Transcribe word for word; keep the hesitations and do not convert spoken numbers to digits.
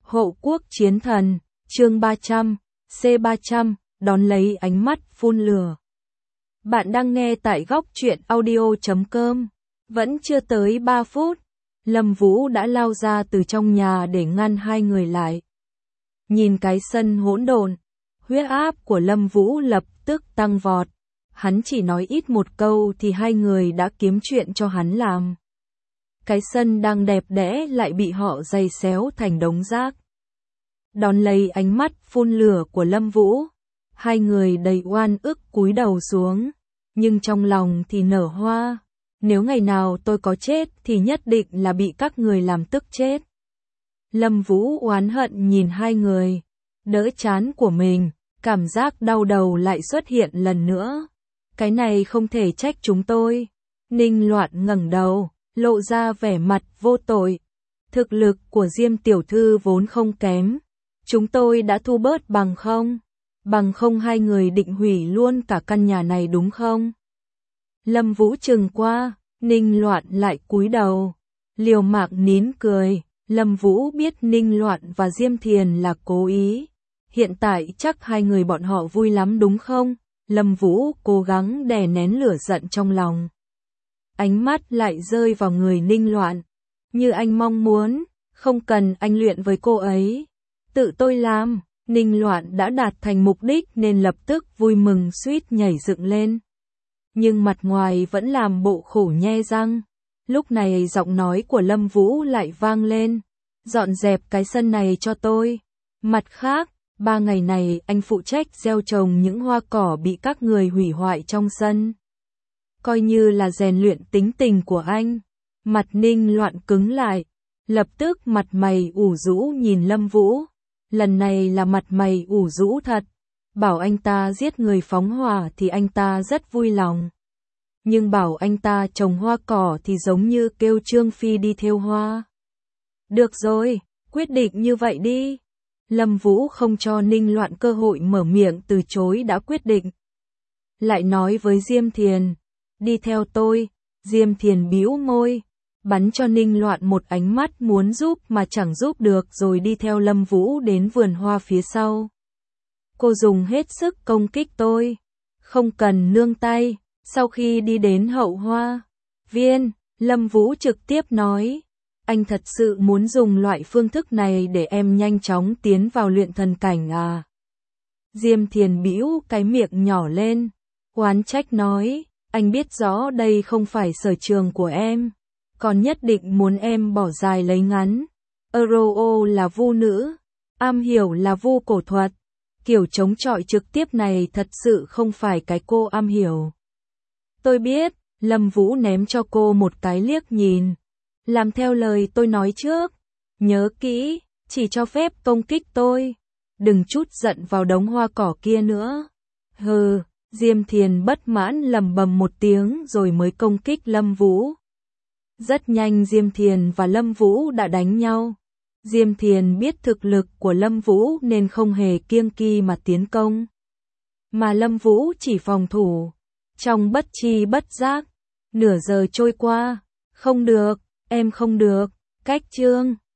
Hộ quốc chiến thần, chương ba trăm, C ba trăm, đón lấy ánh mắt phun lửa. Bạn đang nghe tại góc truyện audio chấm com. Vẫn chưa tới ba phút, Lâm Vũ đã lao ra từ trong nhà để ngăn hai người lại. Nhìn cái sân hỗn độn, huyết áp của Lâm Vũ lập tức tăng vọt. Hắn chỉ nói ít một câu thì hai người đã kiếm chuyện cho hắn làm. Cái sân đang đẹp đẽ lại bị họ giày xéo thành đống rác. Đón lấy ánh mắt phun lửa của Lâm Vũ, hai người đầy oan ức cúi đầu xuống, nhưng trong lòng thì nở hoa. Nếu ngày nào tôi có chết thì nhất định là bị các người làm tức chết. Lâm Vũ oán hận nhìn hai người, đỡ trán của mình, cảm giác đau đầu lại xuất hiện lần nữa. Cái này không thể trách chúng tôi. Ninh Loạn ngẩng đầu, lộ ra vẻ mặt vô tội. Thực lực của Diêm tiểu thư vốn không kém. Chúng tôi đã thu bớt bằng không? Bằng không hai người định hủy luôn cả căn nhà này đúng không? Lâm Vũ trừng qua, Ninh Loạn lại cúi đầu. Liều mạng nín cười, Lâm Vũ biết Ninh Loạn và Diêm Thiền là cố ý. Hiện tại chắc hai người bọn họ vui lắm đúng không? Lâm Vũ cố gắng đè nén lửa giận trong lòng. Ánh mắt lại rơi vào người Ninh Loạn. Như anh mong muốn, không cần anh luyện với cô ấy. Tự tôi làm, Ninh Loạn đã đạt thành mục đích nên lập tức vui mừng suýt nhảy dựng lên. Nhưng mặt ngoài vẫn làm bộ khổ nhe răng. Lúc này giọng nói của Lâm Vũ lại vang lên. Dọn dẹp cái sân này cho tôi. Mặt khác, ba ngày này anh phụ trách gieo trồng những hoa cỏ bị các người hủy hoại trong sân. Coi như là rèn luyện tính tình của anh. Mặt Ninh Loạn cứng lại. Lập tức mặt mày ủ rũ nhìn Lâm Vũ. Lần này là mặt mày ủ rũ thật. Bảo anh ta giết người phóng hỏa thì anh ta rất vui lòng. Nhưng bảo anh ta trồng hoa cỏ thì giống như kêu Trương Phi đi thêu hoa. Được rồi, quyết định như vậy đi. Lâm Vũ không cho Ninh Loạn cơ hội mở miệng từ chối đã quyết định. Lại nói với Diêm Thiền, đi theo tôi. Diêm Thiền bĩu môi, bắn cho Ninh Loạn một ánh mắt muốn giúp mà chẳng giúp được rồi đi theo Lâm Vũ đến vườn hoa phía sau. Cô dùng hết sức công kích tôi, không cần nương tay. Sau khi đi đến hậu hoa viên, Lâm Vũ trực tiếp nói, anh thật sự muốn dùng loại phương thức này để em nhanh chóng tiến vào luyện thần cảnh à? Diêm Thiền bĩu cái miệng nhỏ lên, oán trách nói, anh biết rõ đây không phải sở trường của em, còn nhất định muốn em bỏ dài lấy ngắn. Euro là vu nữ, am hiểu là vu cổ thuật, kiểu chống chọi trực tiếp này thật sự không phải cái cô am hiểu. Tôi biết, Lâm Vũ ném cho cô một cái liếc nhìn. Làm theo lời tôi nói trước. Nhớ kỹ, chỉ cho phép công kích tôi. Đừng chút giận vào đống hoa cỏ kia nữa. Hừ, Diêm Thiền bất mãn lầm bầm một tiếng rồi mới công kích Lâm Vũ. Rất nhanh Diêm Thiền và Lâm Vũ đã đánh nhau. Diêm Thiền biết thực lực của Lâm Vũ nên không hề kiêng kỵ mà tiến công. Mà Lâm Vũ chỉ phòng thủ. Trong bất tri bất giác, nửa giờ trôi qua, không được, em không được, cách chương.